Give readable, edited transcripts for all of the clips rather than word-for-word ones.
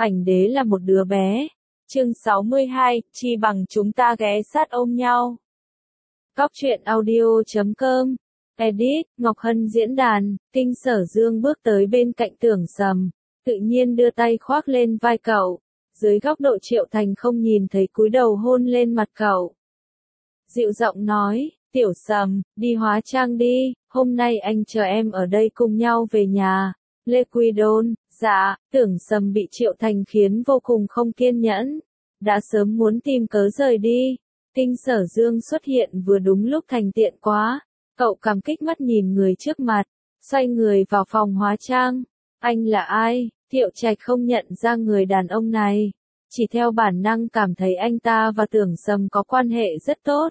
Ảnh đế là một đứa bé. Chương 62, chi bằng chúng ta ghé sát ôm nhau. Cóc truyện audio.com. Edit, Ngọc Hân diễn đàn. Kinh Sở Dương bước tới bên cạnh Tưởng Sầm, tự nhiên đưa tay khoác lên vai cậu. Dưới góc độ Triệu Thành không nhìn thấy cúi đầu hôn lên mặt cậu. Dịu giọng nói, Tiểu Sầm, đi hóa trang đi, hôm nay anh chờ em ở đây cùng nhau về nhà. Lê Quy Đôn, dạ. Tưởng Sầm bị Triệu Thành khiến vô cùng không kiên nhẫn, đã sớm muốn tìm cớ rời đi. Kinh Sở Dương xuất hiện vừa đúng lúc thành tiện quá, cậu cảm kích mắt nhìn người trước mặt, xoay người vào phòng hóa trang. Anh là ai? Thiệu Trạch không nhận ra người đàn ông này, chỉ theo bản năng cảm thấy anh ta và Tưởng Sầm có quan hệ rất tốt,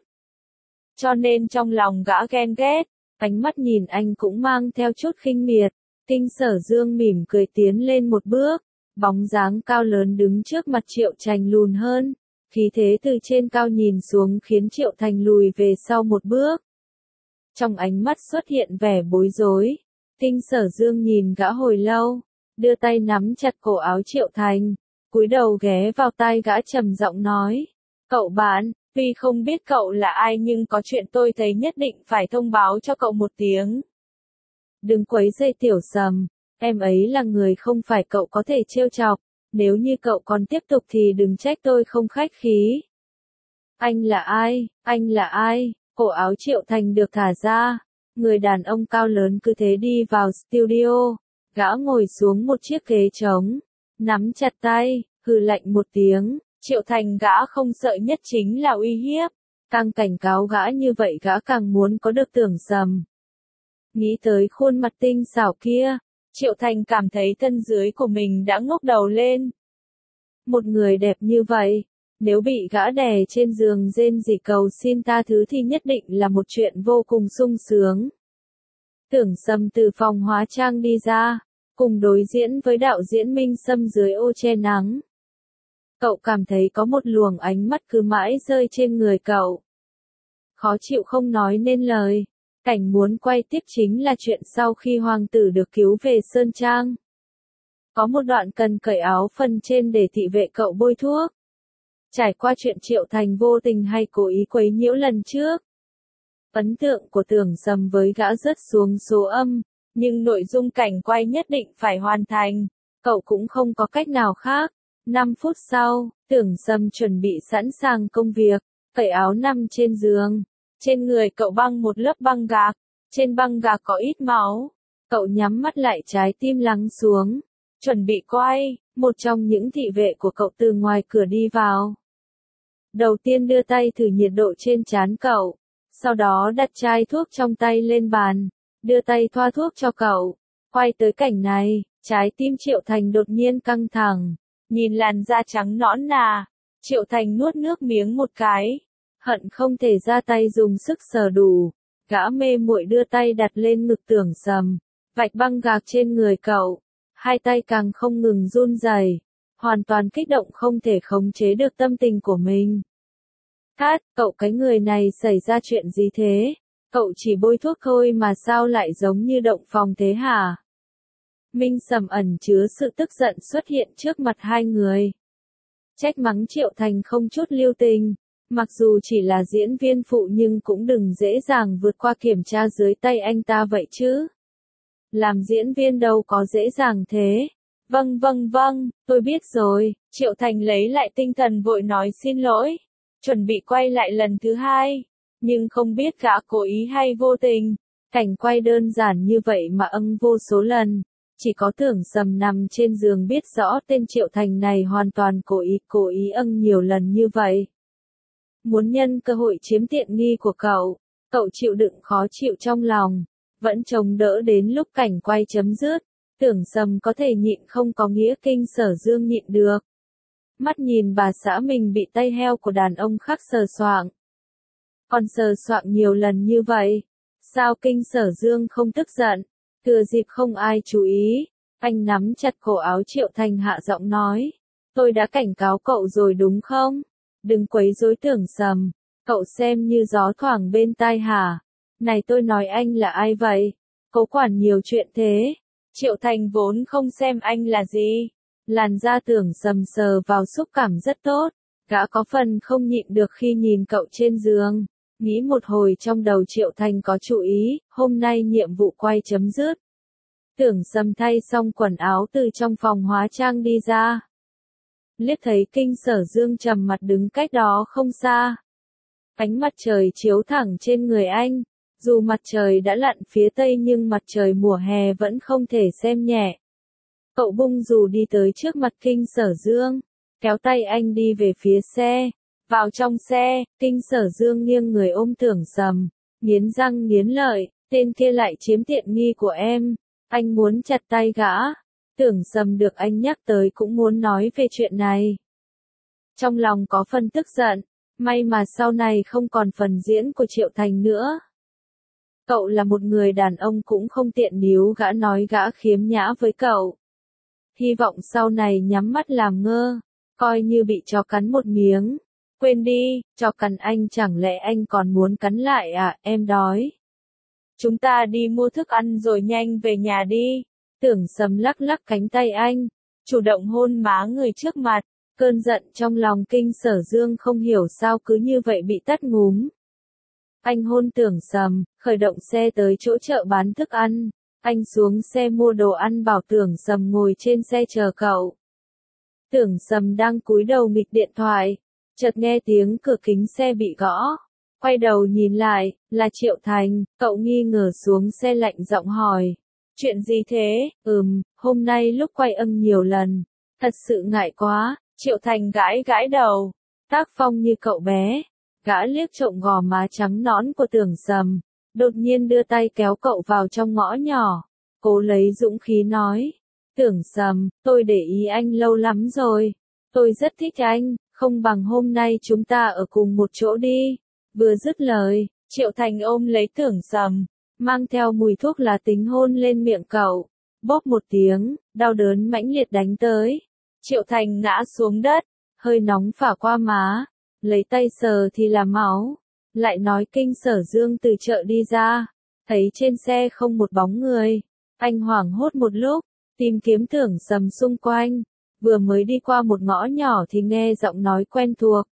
cho nên trong lòng gã ghen ghét, ánh mắt nhìn anh cũng mang theo chút khinh miệt. Kinh Sở Dương mỉm cười tiến lên một bước, bóng dáng cao lớn đứng trước mặt Triệu Thành lùn hơn, khí thế từ trên cao nhìn xuống khiến Triệu Thành lùi về sau một bước. Trong ánh mắt xuất hiện vẻ bối rối, Kinh Sở Dương nhìn gã hồi lâu, đưa tay nắm chặt cổ áo Triệu Thành, cúi đầu ghé vào tai gã trầm giọng nói, cậu bạn, tuy không biết cậu là ai nhưng có chuyện tôi thấy nhất định phải thông báo cho cậu một tiếng. Đừng quấy rầy Tiểu Sầm, em ấy là người không phải cậu có thể trêu chọc, nếu như cậu còn tiếp tục thì đừng trách tôi không khách khí. Anh là ai? Anh là ai? Cổ áo Triệu Thành được thả ra, người đàn ông cao lớn cứ thế đi vào studio, gã ngồi xuống một chiếc ghế trống, nắm chặt tay, hừ lạnh một tiếng. Triệu Thành gã không sợ nhất chính là uy hiếp, càng cảnh cáo gã như vậy gã càng muốn có được Tưởng Sầm. Nghĩ tới khuôn mặt tinh xảo kia, Triệu Thành cảm thấy thân dưới của mình đã ngóc đầu lên. Một người đẹp như vậy, nếu bị gã đè trên giường rên rỉ cầu xin tha thứ thì nhất định là một chuyện vô cùng sung sướng. Tưởng Sầm từ phòng hóa trang đi ra, cùng đối diễn với đạo diễn Minh Sâm dưới ô che nắng. Cậu cảm thấy có một luồng ánh mắt cứ mãi rơi trên người cậu. Khó chịu không nói nên lời. Cảnh muốn quay tiếp chính là chuyện sau khi hoàng tử được cứu về Sơn Trang. Có một đoạn cần cởi áo phần trên để thị vệ cậu bôi thuốc. Trải qua chuyện Triệu Thành vô tình hay cố ý quấy nhiễu lần trước, ấn tượng của Tưởng Sầm với gã rớt xuống số âm, nhưng nội dung cảnh quay nhất định phải hoàn thành, cậu cũng không có cách nào khác. 5 phút sau, Tưởng Sầm chuẩn bị sẵn sàng công việc, cởi áo nằm trên giường. Trên người cậu băng một lớp băng gạc, trên băng gạc có ít máu. Cậu nhắm mắt lại, trái tim lắng xuống, chuẩn bị quay. Một trong những thị vệ của cậu từ ngoài cửa đi vào. Đầu tiên đưa tay thử nhiệt độ trên trán cậu, sau đó đặt chai thuốc trong tay lên bàn, đưa tay thoa thuốc cho cậu. Quay tới cảnh này, trái tim Triệu Thành đột nhiên căng thẳng, nhìn làn da trắng nõn nà, Triệu Thành nuốt nước miếng một cái. Hận không thể ra tay dùng sức sờ đủ, gã mê muội đưa tay đặt lên ngực Tưởng Sầm, vạch băng gạc trên người cậu, hai tay càng không ngừng run rẩy, hoàn toàn kích động không thể khống chế được tâm tình của mình. Cát, cậu cái người này xảy ra chuyện gì thế? Cậu chỉ bôi thuốc thôi mà sao lại giống như động phòng thế hả? Minh Sầm ẩn chứa sự tức giận xuất hiện trước mặt hai người. Trách mắng Triệu Thành không chút lưu tình. Mặc dù chỉ là diễn viên phụ nhưng cũng đừng dễ dàng vượt qua kiểm tra dưới tay anh ta vậy chứ. Làm diễn viên đâu có dễ dàng thế. Vâng, tôi biết rồi. Triệu Thành lấy lại tinh thần vội nói xin lỗi. Chuẩn bị quay lại lần thứ hai. Nhưng không biết gã cố ý hay vô tình. Cảnh quay đơn giản như vậy mà vô số lần. Chỉ có Tưởng Sầm nằm trên giường biết rõ tên Triệu Thành này hoàn toàn cố ý nhiều lần như vậy. Muốn nhân cơ hội chiếm tiện nghi của cậu, cậu chịu đựng khó chịu trong lòng, vẫn chống đỡ đến lúc cảnh quay chấm dứt. Tưởng Sầm có thể nhịn không có nghĩa Kinh Sở Dương nhịn được. Mắt nhìn bà xã mình bị tay heo của đàn ông khác sờ soạng. Còn sờ soạng nhiều lần như vậy, sao Kinh Sở Dương không tức giận? Thừa dịp không ai chú ý, anh nắm chặt cổ áo Triệu Thành hạ giọng nói, tôi đã cảnh cáo cậu rồi đúng không? Đừng quấy rối Tưởng Sầm, cậu xem như gió thoảng bên tai hả? Này tôi nói anh là ai vậy? Cố quản nhiều chuyện thế. Triệu Thành vốn không xem anh là gì. Làn da Tưởng Sầm sờ vào xúc cảm rất tốt, gã có phần không nhịn được khi nhìn cậu trên giường. Nghĩ một hồi trong đầu Triệu Thành có chủ ý, hôm nay nhiệm vụ quay chấm dứt. Tưởng Sầm thay xong quần áo từ trong phòng hóa trang đi ra. Liếc thấy Kinh Sở Dương trầm mặt đứng cách đó không xa. Ánh mặt trời chiếu thẳng trên người anh. Dù mặt trời đã lặn phía tây nhưng mặt trời mùa hè vẫn không thể xem nhẹ. Cậu bung dù đi tới trước mặt Kinh Sở Dương, kéo tay anh đi về phía xe. Vào trong xe, Kinh Sở Dương nghiêng người ôm Tưởng Sầm, nghiến răng nghiến lợi, tên kia lại chiếm tiện nghi của em. Anh muốn chặt tay gã. Tưởng Sầm được anh nhắc tới cũng muốn nói về chuyện này. Trong lòng có phần tức giận, may mà sau này không còn phần diễn của Triệu Thành nữa. Cậu là một người đàn ông cũng không tiện níu gã nói gã khiếm nhã với cậu. Hy vọng sau này nhắm mắt làm ngơ, coi như bị chó cắn một miếng. Quên đi, chó cắn anh chẳng lẽ anh còn muốn cắn lại à, em đói. Chúng ta đi mua thức ăn rồi nhanh về nhà đi. Tưởng Sầm lắc lắc cánh tay anh, chủ động hôn má người trước mặt. Cơn giận trong lòng Kinh Sở Dương không hiểu sao cứ như vậy bị tắt ngúm. Anh hôn Tưởng Sầm, khởi động xe tới chỗ chợ bán thức ăn. Anh xuống xe mua đồ ăn bảo Tưởng Sầm ngồi trên xe chờ cậu. Tưởng Sầm đang cúi đầu nghịch điện thoại, chợt nghe tiếng cửa kính xe bị gõ. Quay đầu nhìn lại, là Triệu Thành, cậu nghi ngờ xuống xe lạnh giọng hỏi. Chuyện gì thế? Hôm nay lúc quay âm nhiều lần. Thật sự ngại quá, Triệu Thành gãi gãi đầu. Tác phong như cậu bé. Gã liếc trộm gò má trắng nõn của Tưởng Sầm, đột nhiên đưa tay kéo cậu vào trong ngõ nhỏ. Cố lấy dũng khí nói. Tưởng Sầm, tôi để ý anh lâu lắm rồi. Tôi rất thích anh, không bằng hôm nay chúng ta ở cùng một chỗ đi. Vừa dứt lời, Triệu Thành ôm lấy Tưởng Sầm, mang theo mùi thuốc lá tính hôn lên miệng cậu. Bóp một tiếng, đau đớn mãnh liệt đánh tới. Triệu Thành ngã xuống đất, hơi nóng phả qua má, lấy tay sờ thì là máu. Lại nói Kinh Sở Dương từ chợ đi ra, thấy trên xe không một bóng người. Anh hoảng hốt một lúc, tìm kiếm Tưởng Sầm xung quanh. Vừa mới đi qua một ngõ nhỏ thì nghe giọng nói quen thuộc.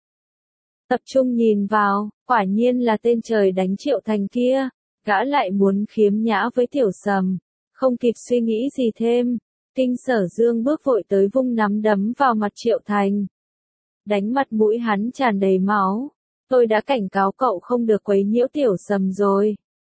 Tập trung nhìn vào, quả nhiên là tên trời đánh Triệu Thành kia. Gã lại muốn khiếm nhã với Tiểu Sầm. Không kịp suy nghĩ gì thêm, Kinh Sở Dương bước vội tới vung nắm đấm vào mặt Triệu Thành. Đánh mặt mũi hắn tràn đầy máu. Tôi đã cảnh cáo cậu không được quấy nhiễu Tiểu Sầm rồi.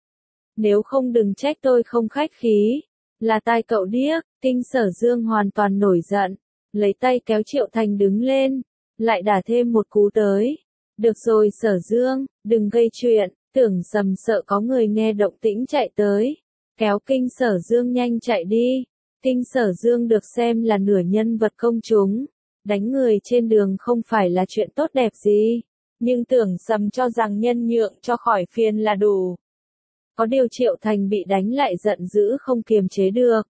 Nếu không đừng trách tôi không khách khí. Là tai cậu điếc. Kinh Sở Dương hoàn toàn nổi giận, lấy tay kéo Triệu Thành đứng lên, lại đả thêm một cú tới. Được rồi Sở Dương, đừng gây chuyện. Tưởng Sầm sợ có người nghe động tĩnh chạy tới, kéo Kinh Sở Dương nhanh chạy đi. Kinh Sở Dương được xem là nửa nhân vật công chúng, đánh người trên đường không phải là chuyện tốt đẹp gì, nhưng Tưởng Sầm cho rằng nhân nhượng cho khỏi phiền là đủ. Có điều Triệu Thành bị đánh lại giận dữ không kiềm chế được.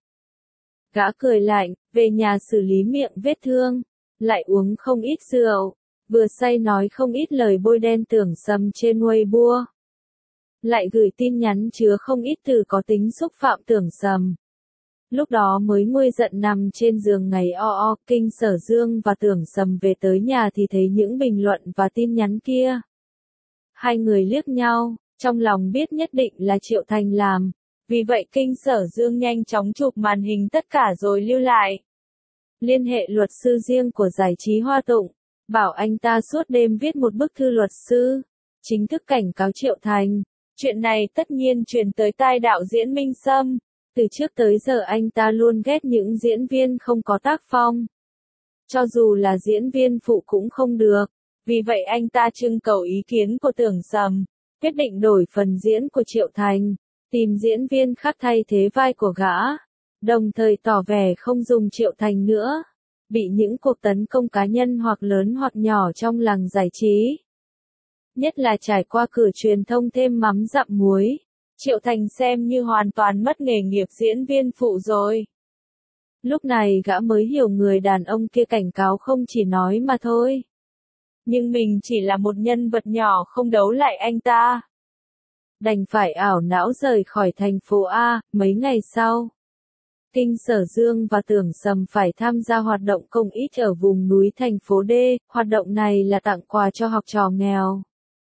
Gã cười lạnh, về nhà xử lý miệng vết thương, lại uống không ít rượu, vừa say nói không ít lời bôi đen Tưởng Sầm trên Weibo. Lại gửi tin nhắn chứa không ít từ có tính xúc phạm Tưởng Sầm. Lúc đó mới nguôi giận nằm trên giường ngày Kinh Sở Dương và Tưởng Sầm về tới nhà thì thấy những bình luận và tin nhắn kia. Hai người liếc nhau, trong lòng biết nhất định là Triệu Thành làm. Vì vậy Kinh Sở Dương nhanh chóng chụp màn hình tất cả rồi lưu lại. Liên hệ luật sư riêng của giải trí Hoa Tụng, bảo anh ta suốt đêm viết một bức thư luật sư, chính thức cảnh cáo Triệu Thành. Chuyện này tất nhiên truyền tới tai đạo diễn Minh Sâm. Từ trước tới giờ anh ta luôn ghét những diễn viên không có tác phong. Cho dù là diễn viên phụ cũng không được. Vì vậy anh ta trưng cầu ý kiến của Tưởng Sầm, quyết định đổi phần diễn của Triệu Thành, tìm diễn viên khác thay thế vai của gã. Đồng thời tỏ vẻ không dùng Triệu Thành nữa. Bị những cuộc tấn công cá nhân hoặc lớn hoặc nhỏ trong làng giải trí. Nhất là trải qua cửa truyền thông thêm mắm dặm muối. Triệu Thành xem như hoàn toàn mất nghề nghiệp diễn viên phụ rồi. Lúc này gã mới hiểu người đàn ông kia cảnh cáo không chỉ nói mà thôi. Nhưng mình chỉ là một nhân vật nhỏ không đấu lại anh ta. Đành phải ảo não rời khỏi thành phố A. Mấy ngày sau, Kinh Sở Dương và Tưởng Sầm phải tham gia hoạt động công ích ở vùng núi thành phố D, hoạt động này là tặng quà cho học trò nghèo.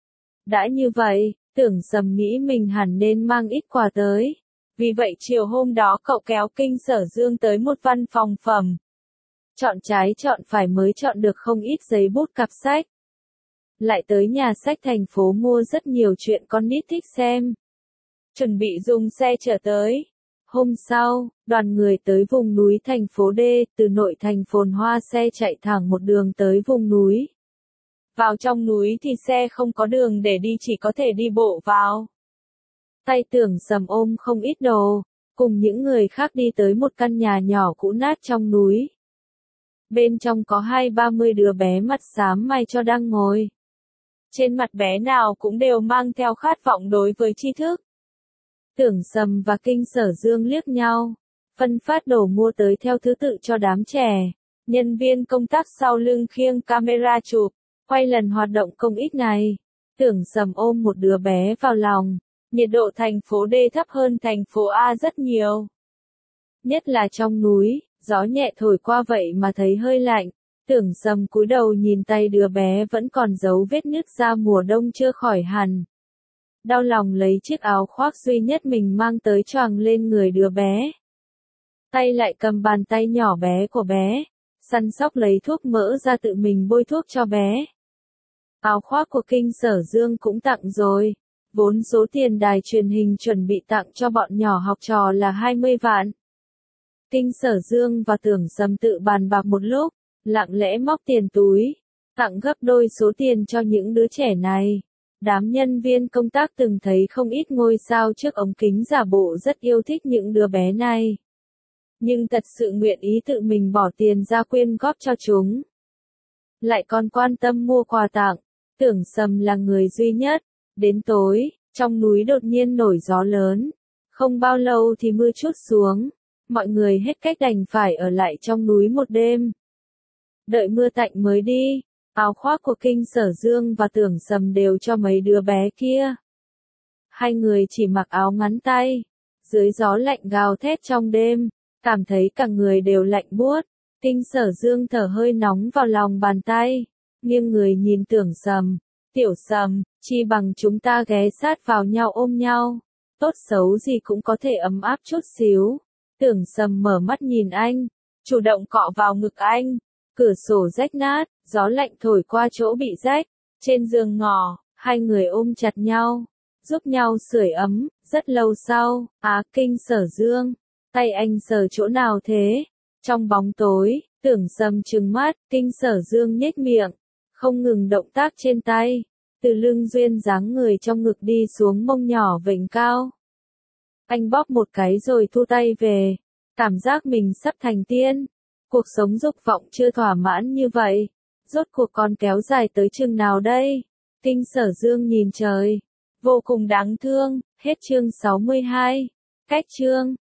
Đã như vậy, Tưởng Sầm nghĩ mình hẳn nên mang ít quà tới. Vì vậy chiều hôm đó cậu kéo Kinh Sở Dương tới một văn phòng phẩm. Chọn trái chọn phải mới chọn được không ít giấy bút cặp sách. Lại tới nhà sách thành phố mua rất nhiều chuyện con nít thích xem. Chuẩn bị dùng xe chở tới. Hôm sau, đoàn người tới vùng núi thành phố D, từ nội thành phồn hoa xe chạy thẳng một đường tới vùng núi. Vào trong núi thì xe không có đường để đi, chỉ có thể đi bộ vào. Tay Tưởng Sầm ôm không ít đồ, cùng những người khác đi tới một căn nhà nhỏ cũ nát trong núi. Bên trong có 20-30 đứa bé mặt xám may cho đang ngồi. Trên mặt bé nào cũng đều mang theo khát vọng đối với tri thức. Tưởng Sầm và Kinh Sở Dương liếc nhau, phân phát đồ mua tới theo thứ tự cho đám trẻ. Nhân viên công tác sau lưng khiêng camera chụp, quay lần hoạt động công ích này. Tưởng Sầm ôm một đứa bé vào lòng. Nhiệt độ thành phố D thấp hơn thành phố A rất nhiều. Nhất là trong núi, gió nhẹ thổi qua vậy mà thấy hơi lạnh. Tưởng Sầm cúi đầu nhìn tay đứa bé vẫn còn dấu vết nứt da mùa đông chưa khỏi hẳn. Đau lòng lấy chiếc áo khoác duy nhất mình mang tới choàng lên người đứa bé. Tay lại cầm bàn tay nhỏ bé của bé, săn sóc lấy thuốc mỡ ra tự mình bôi thuốc cho bé. Áo khoác của Kinh Sở Dương cũng tặng rồi. Vốn số tiền đài truyền hình chuẩn bị tặng cho bọn nhỏ học trò là 20 vạn. Kinh Sở Dương và Tưởng Sầm tự bàn bạc một lúc, lặng lẽ móc tiền túi, tặng gấp đôi số tiền cho những đứa trẻ này. Đám nhân viên công tác từng thấy không ít ngôi sao trước ống kính giả bộ rất yêu thích những đứa bé này. Nhưng thật sự nguyện ý tự mình bỏ tiền ra quyên góp cho chúng. Lại còn quan tâm mua quà tặng. Tưởng Sầm là người duy nhất. Đến tối, trong núi đột nhiên nổi gió lớn. Không bao lâu thì mưa trút xuống. Mọi người hết cách đành phải ở lại trong núi một đêm. Đợi mưa tạnh mới đi. Áo khoác của Kinh Sở Dương và Tưởng Sầm đều cho mấy đứa bé kia. Hai người chỉ mặc áo ngắn tay. Dưới gió lạnh gào thét trong đêm, cảm thấy cả người đều lạnh buốt. Kinh Sở Dương thở hơi nóng vào lòng bàn tay, nghiêng người nhìn Tưởng Sầm. Tiểu Sầm, chi bằng chúng ta ghé sát vào nhau ôm nhau. Tốt xấu gì cũng có thể ấm áp chút xíu. Tưởng Sầm mở mắt nhìn anh, chủ động cọ vào ngực anh. Cửa sổ rách nát, gió lạnh thổi qua chỗ bị rách. Trên giường ngỏ, hai người ôm chặt nhau, giúp nhau sưởi ấm. Rất lâu sau, Kinh Sở Dương, tay anh sờ chỗ nào thế? Trong bóng tối, Tưởng Sầm trừng mắt, Kinh Sở Dương nhếch miệng, không ngừng động tác trên tay. Từ lưng duyên dáng người trong ngực đi xuống mông nhỏ vểnh cao. Anh bóp một cái rồi thu tay về. Cảm giác mình sắp thành tiên. Cuộc sống dục vọng chưa thỏa mãn như vậy. Rốt cuộc còn kéo dài tới chừng nào đây? Kinh Sở Dương nhìn trời. Vô cùng đáng thương. Hết chương 62. Cách chương.